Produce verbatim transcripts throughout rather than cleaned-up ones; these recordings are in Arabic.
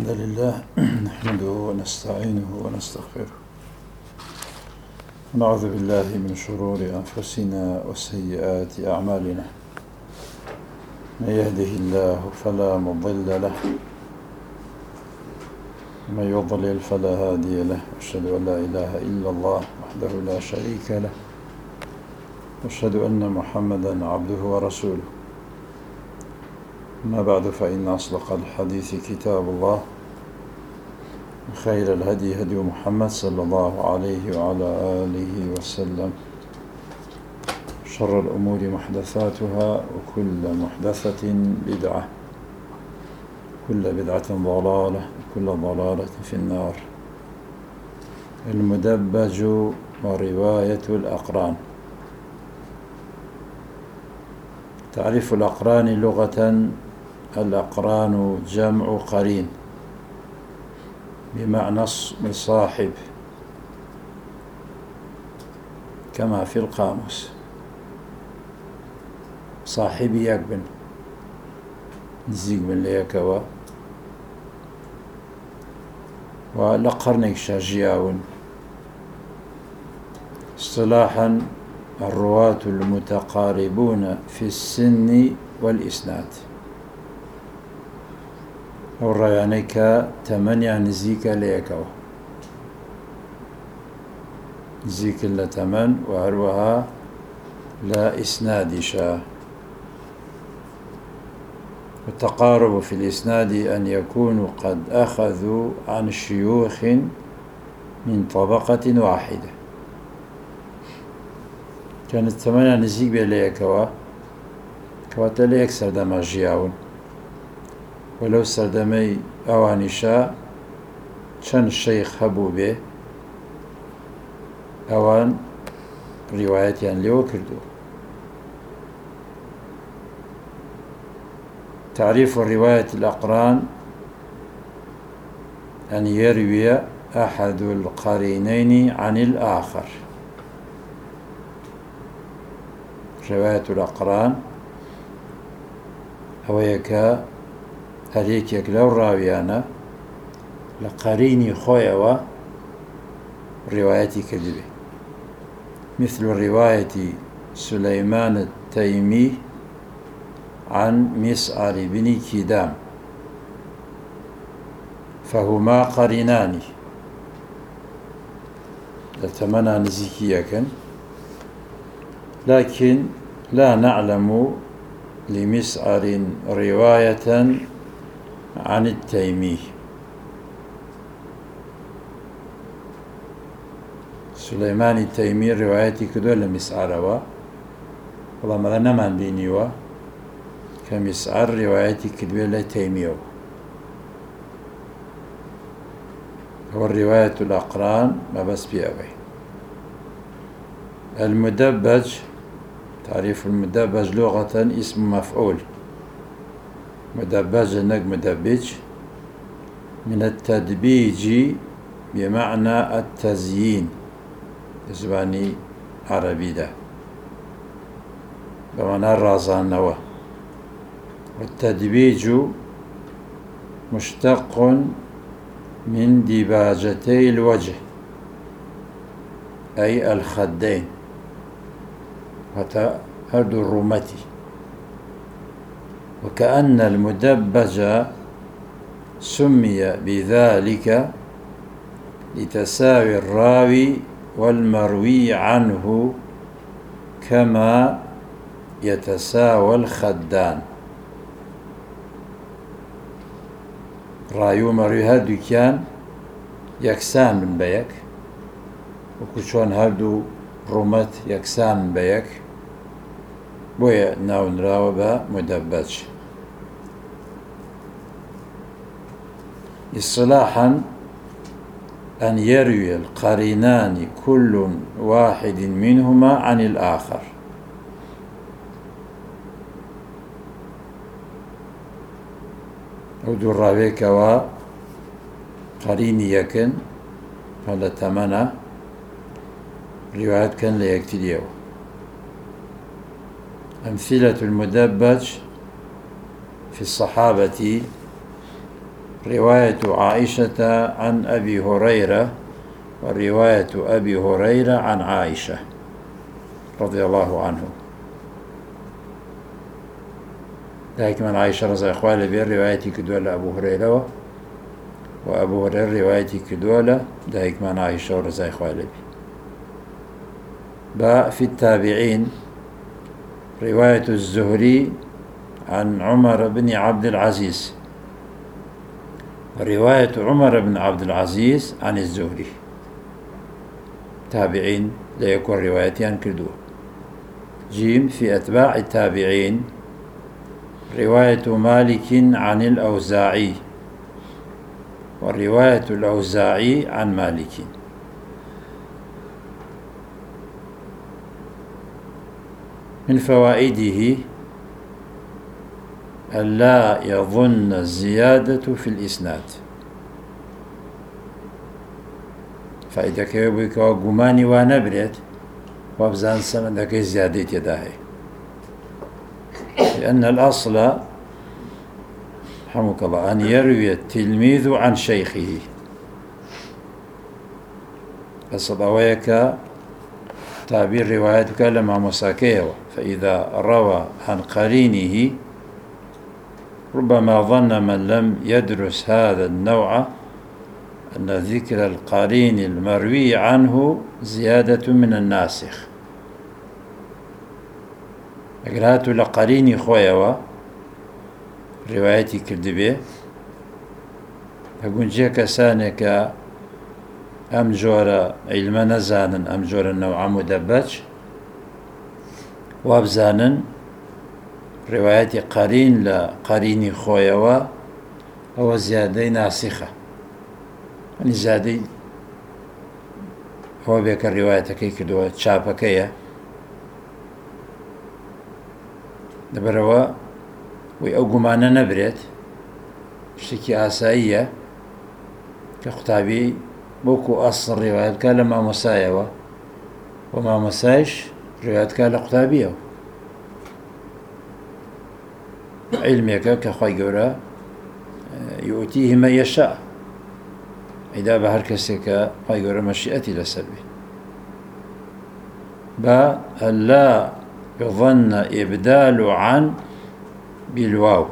الحمد لله نحمده ونستعينه ونستغفره ونعوذ بالله من شرور أنفسنا وسيئات أعمالنا. من يهده الله فلا مضل له ومن يضلل فلا هادي له، أشهد أن لا إله إلا الله وحده لا شريك له، أشهد أن محمدا عبده ورسوله. أما بعد، فإن أصدق الحديث كتاب الله، خير الهدي هدي محمد صلى الله عليه وعلى آله وسلم، شر الأمور محدثاتها، وكل محدثة بدعة، كل بدعة ضلالة، وكل ضلالة في النار. المدبج ورواية الأقران. تعريف الأقران لغة: الأقران جمع قرين بمعنى الصاحب كما في القاموس. صاحبي يقبن نزيق من ليكوا ولقرنك شاجياون. اصطلاحا: الرواة المتقاربون في السن والإسناد. وريانيك تمنيا نزيك ليكوا نزيك لتمن وعروها لا إسناد شا. التقارب في الإسناد أن يكونوا قد أخذوا عن شيوخ من طبقة واحدة. كانت تمنيا نزيك بليكوا كواتا ليك سردما جياون، ولو سردمي أوانشا چەند الشيخ هبو به أوان روايتيان ليو كردو. تعريف الرواية الأقران: أن يروي أحد القرينين عن الآخر. رواية الأقران هو يكا هريك يكلو راويانا لقريني خويا روايتي كذبه، مثل رواية سليمان التيمي عن مسعر بن كدام، فهما قرينان. لتمنى نزيكيا، لكن لا نعلم لمسعر رواية عن التيمي. سليمان التيمي روايتي كدو لمسعر والله ما نمان بينيوا كمسعر روايتي كدو لتيمي. هو الرواية الأقران ما بس بيأوي. المدبج. تعريف المدبج لغة: اسم مفعول. مدبج نق مدبج من التدبيج بمعنى التزيين، زباني عربي ده بمعنى الرازان نوا. والتدبيج مشتق من دباجتي الوجه، أي الخدين، حتى هرد الرومتي. وكأن المدبج سمي بذلك لتساوي الراوي والمروي عنه كما يتساوى الخدان. راوي ومروي هردو كان يكسان من بيك، وكشون هردو رومت يكسان من بيك، بويا ناون راوبا مدبج. اصطلاحا: أن يروي القرينان كل واحد منهما عن الآخر. ودو الراويك و قريني يكن هذا تمنى روايات كان ليكتليو. أمثلة المدبج في الصحابة: رواية عائشة عن أبي هريرة ورواية أبي هريرة عن عائشة رضي الله عنه. ذلك من عائشة رضي الله عنها بين روايتي كدولة أبو هريرة وأبو هريرة روايتي كدولة ذلك من عائشة رضي الله عنها. باء في التابعين رواية الزهري عن عمر بن عبد العزيز ورواية عمر بن عبد العزيز عن الزهري. تابعين لا يكون روايتان كردوه. جيم في أتباع التابعين رواية مالك عن الأوزاعي ورواية الأوزاعي عن مالك. من فوائده ألا يظن الزيادة في الإسناد. فإذا كيبوك وقماني ونبرت وابزان سمدك زيادة يداهي، لأن الأصل رحمك الله أن يروي التلميذ عن شيخه. أصدويك تعبير روايتك لما مساكيه، فإذا روى عن قرينه ربما ظن من لم يدرس هذا النوع أن ذكر القرين المروي عنه زيادة من الناسخ. أقرأت لقريني خويوا روايتي كردبي أقول جيك سانك أم جور علم نزانا أم جور النوع مدبج وابزانا روايتي قرين لقريني خويوا هو زيادة ناسخة، يعني زيادة هو بيك الرواية كي كدوة تشابه كيه دبروا ويأوقوا معنا نبرت شتكي آسائية كختابي بوكو أصل رواية كان لما مسايوة وما مسايش رواية كان لختابيه علمك كخوي قورا يؤتيه ما يشاء إذا بهر كسك خوي قورا مشيئتي لسلبي. با ألا يظن إبدال عن بالواو،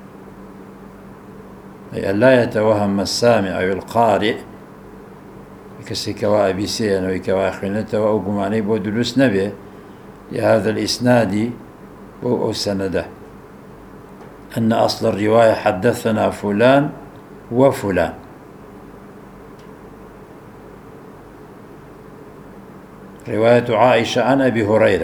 أي ألا يتوهم السامع أو القارئ كسكوا أبي سين وكوا خلنته أو قماني بودلوس نبي لهذا الإسناد أو سنده أن أصل الرواية حدثنا فلان وفلان. رواية عائشة عن أبي هريرة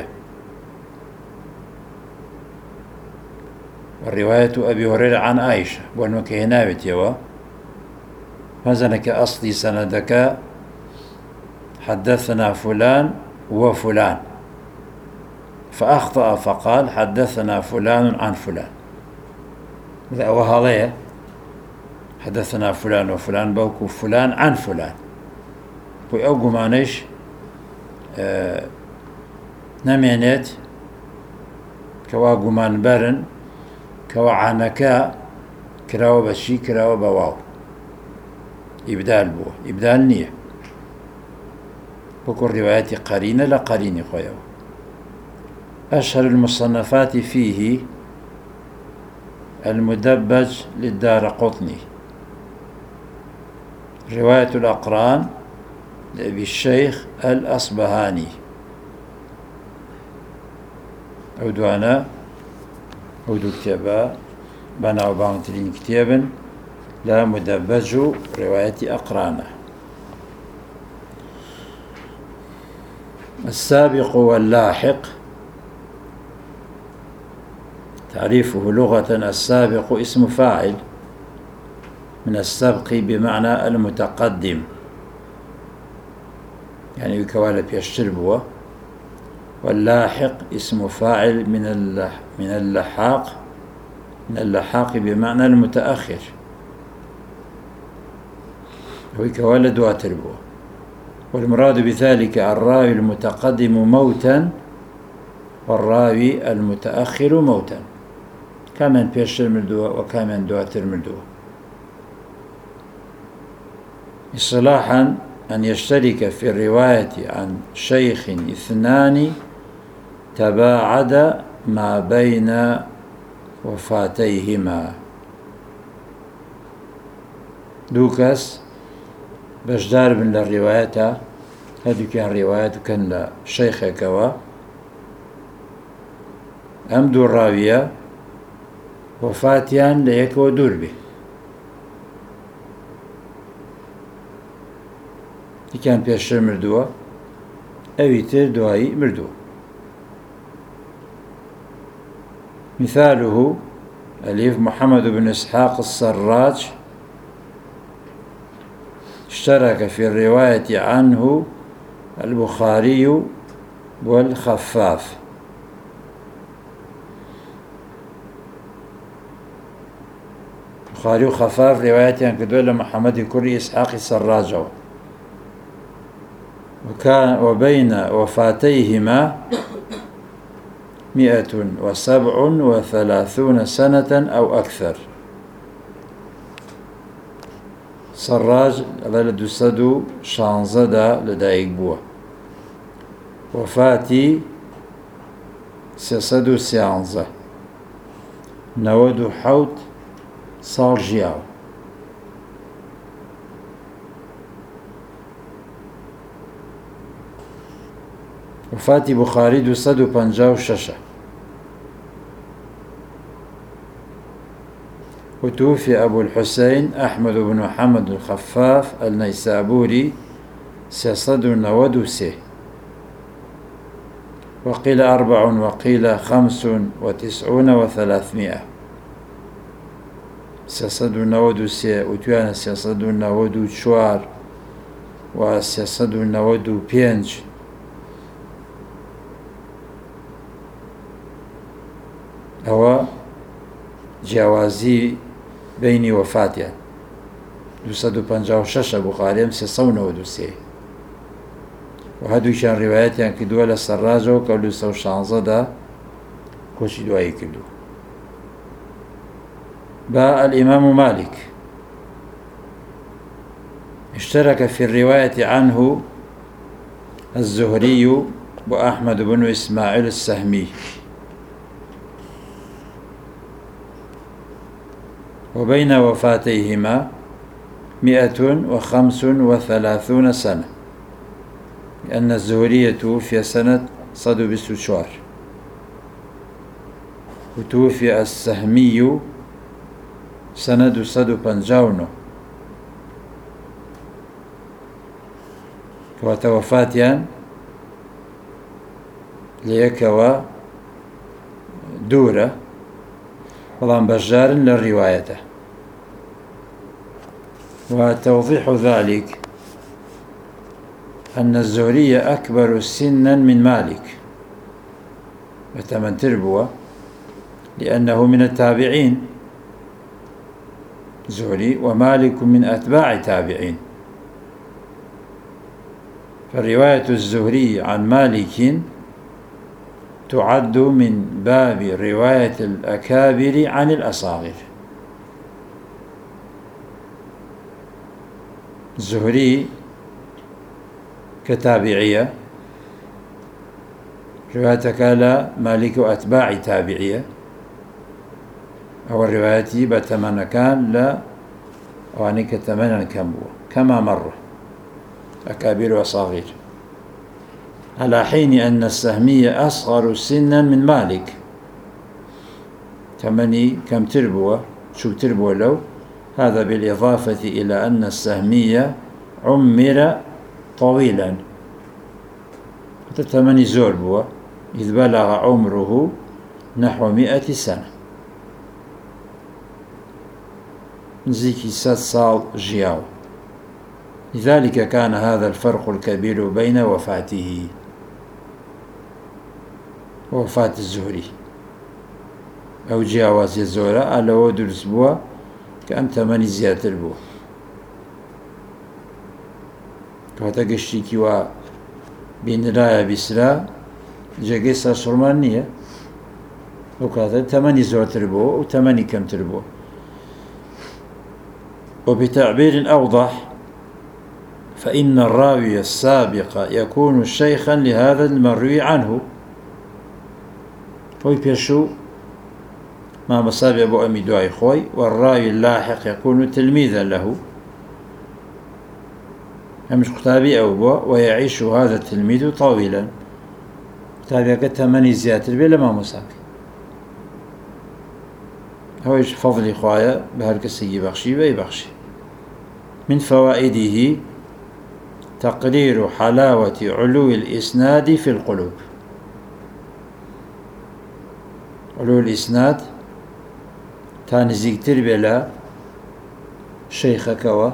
والرواية أبي هريرة عن عائشة وأنك هنا بتيوا فزنك أصلي سندك حدثنا فلان وفلان، فأخطأ فقال حدثنا فلان عن فلان. وهذا حدثنا فلان وفلان بوكو فلان عن فلان ويأوقو مانيش آه نمينيت كوا قمان برن كوا عنكا كراو بشي كراو بواو إبدال بو إبدال نية بكل روايات قرينة لا قرينة خويا. أشهر المصنفات فيه المدبج للدارقطني رواية الأقران لأبي الشيخ الأصبهاني أودوانا أودو كتابا بنا وباونترين كتابا لا مدبج رواية أقرانه. السابق واللاحق تعريفه لغة السابق اسم فاعل من السبق بمعنى المتقدم، يعني يكوال بيشتربوا، واللاحق اسم فاعل من من اللحاق من اللحاق بمعنى المتأخر ويكوال دواتربوا. والمراد بذلك الراوي المتقدم موتا والراوي المتأخر موتا، كمن بيشتر مردوه وكمن دواتر مردوه. اصطلاحا أن يشترك في الرواية عن شيخ اثنان تباعد ما بين وفاتيهما. دوكس بشدار من الروايات هذو كان روايات كان شيخك و أم دو الراوية وفاتيان ليك ودور به كان بيشتر مردوه أويتر دوائي مردوه. مثاله أليف محمد بن إسحاق السراج اشترك في الرواية عنه البخاري والخفاف. البخاري وخفاف رواية عن كدولة محمد كري إسحاق السراج، وكان وبين وفاتيهما مئة وسبع وثلاثون سنة أو أكثر. سراج لدى سدو شانزدا لدايق بوه، وفاتي سيسدو سيانزة نودو حوت صار جياو. وفاتي بخاري دو سدو پنجاو ششة. وتوفي أبو الحسين أحمد بن محمد الخفاف النيسابوري سيصد نود سه، وقيل أربع وقيل خمس وتسعون وثلاثمائة. سيصد نود سه وتوانا سيصد نود شوار وسيصد نود بينج. هو جوازي بيني وفاتيا دوسد وپنجاو شش بخاريم سيصون ودوسي، وهدو كان روايات يعني كدوا لسراجو كولو سو شانزة دا كوشي دواي كدو. باء الإمام مالك اشترك في الرواية عنه الزهري وأحمد بن إسماعيل السهمي، وبين وفاتيهما مئة وخمس وثلاثون سنة، لأن الزهري توفي سنة صدو بسوشوار، وتوفي السهمي سنة صدو بنجاونو، وتوفاتيان ليكوا دورة وضم بجار للرواية. وتوضيح ذلك أن الزهري أكبر سنا من مالك وتمن تربوة، لأنه من التابعين زهري، ومالك من أتباع التابعين، فرواية الزهري عن مالك تعد من باب رواية الأكابر عن الأصاغر. الزهري كتابعية، روايتك على مالك وأتباع تابعية، أو الرواية بتمنى كان لا وعنك تمنى كمبوة كما مر أكابر وصاغر، على حين أن السهمي أصغر سنا من مالك تمني كم تربوة شو تربوة لو، هذا بالإضافة إلى أن السهمي عمر طويلا تمني زوربوة إذ بلغ عمره نحو مئة سنة، نزيكي ست صال جياو. لذلك كان هذا الفرق الكبير بين وفاته ووفاة الزهري، أو جاوز الزورة على ود الأسبوع كأم ثماني زيادة البوع. كهتقشتي كوا بين رايا بسرا جاقيسا سرمانية، وكذا ثماني زور تربو وثماني كم تربو. وبتعبير أوضح فإن الراوي السابق يكون شيخا لهذا المروي عنه. خوي بيشو ما مصابي أبو أمي دعي خوي، والراوي اللاحق يكون تلميذا له، مش كتابي أو بو، ويعيش هذا التلميذ طويلا. كتابي قد مني زيادة بلا ما مصابي. هو إيش فضل خوايا بهالكسي بخشي بي بخشي. من فوائده تقرير حلاوة علو الإسناد في القلوب. علو الإسناد تانزيكتر بلا شيخك و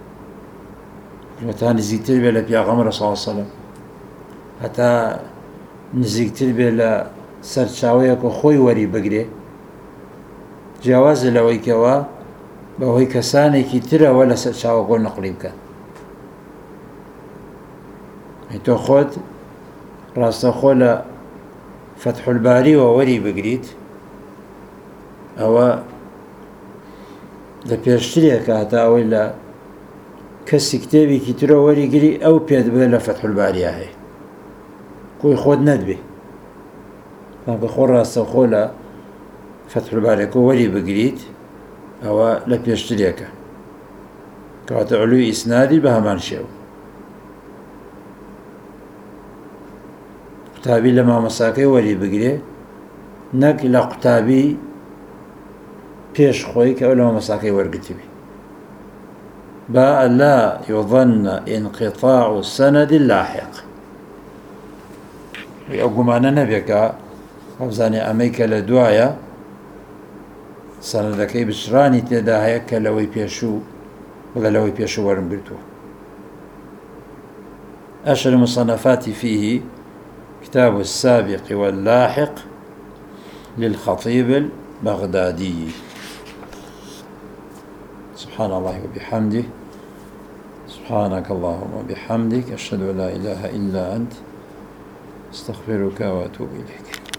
تانزيكتر بلا بيغمر صلى الله عليه وسلم، حتى نزيكتر بلا سرچاويك خوي وري بقري جواز لويكوا بوهي كساني كتيرا ولا سرچاو قول نقلي بكان. تو خود راست خولا فتح الباري ووري بقريت او لبيشتريك هتا ولا كسي كتابي كتيرا وري قري او بيد بلا فتح الباري هاي كوي خود ندبي فبخور راست خولا فتح الباري كو وري بقريت او لبيشتريك كاتا علوي اسنادي بهمان شو قتابي لما مساكي وري بقري نك لا قتابي بيش خوي كأو لما مساكي ورقتبي با لا يظن انقطاع السند اللاحق. يقوم أنا نبيك أفزاني أميك لدوايا سندكي بشراني تدا هيك لوي بيشو ولا لوي بيشو ورنبرتو. أشهر المصنفات فيه كتاب السابق واللاحق للخطيب البغدادي. سبحان الله وبحمده، سبحانك اللهم وبحمدك، أشهد أن لا إله إلا أنت، استغفرك وأتوب إليك.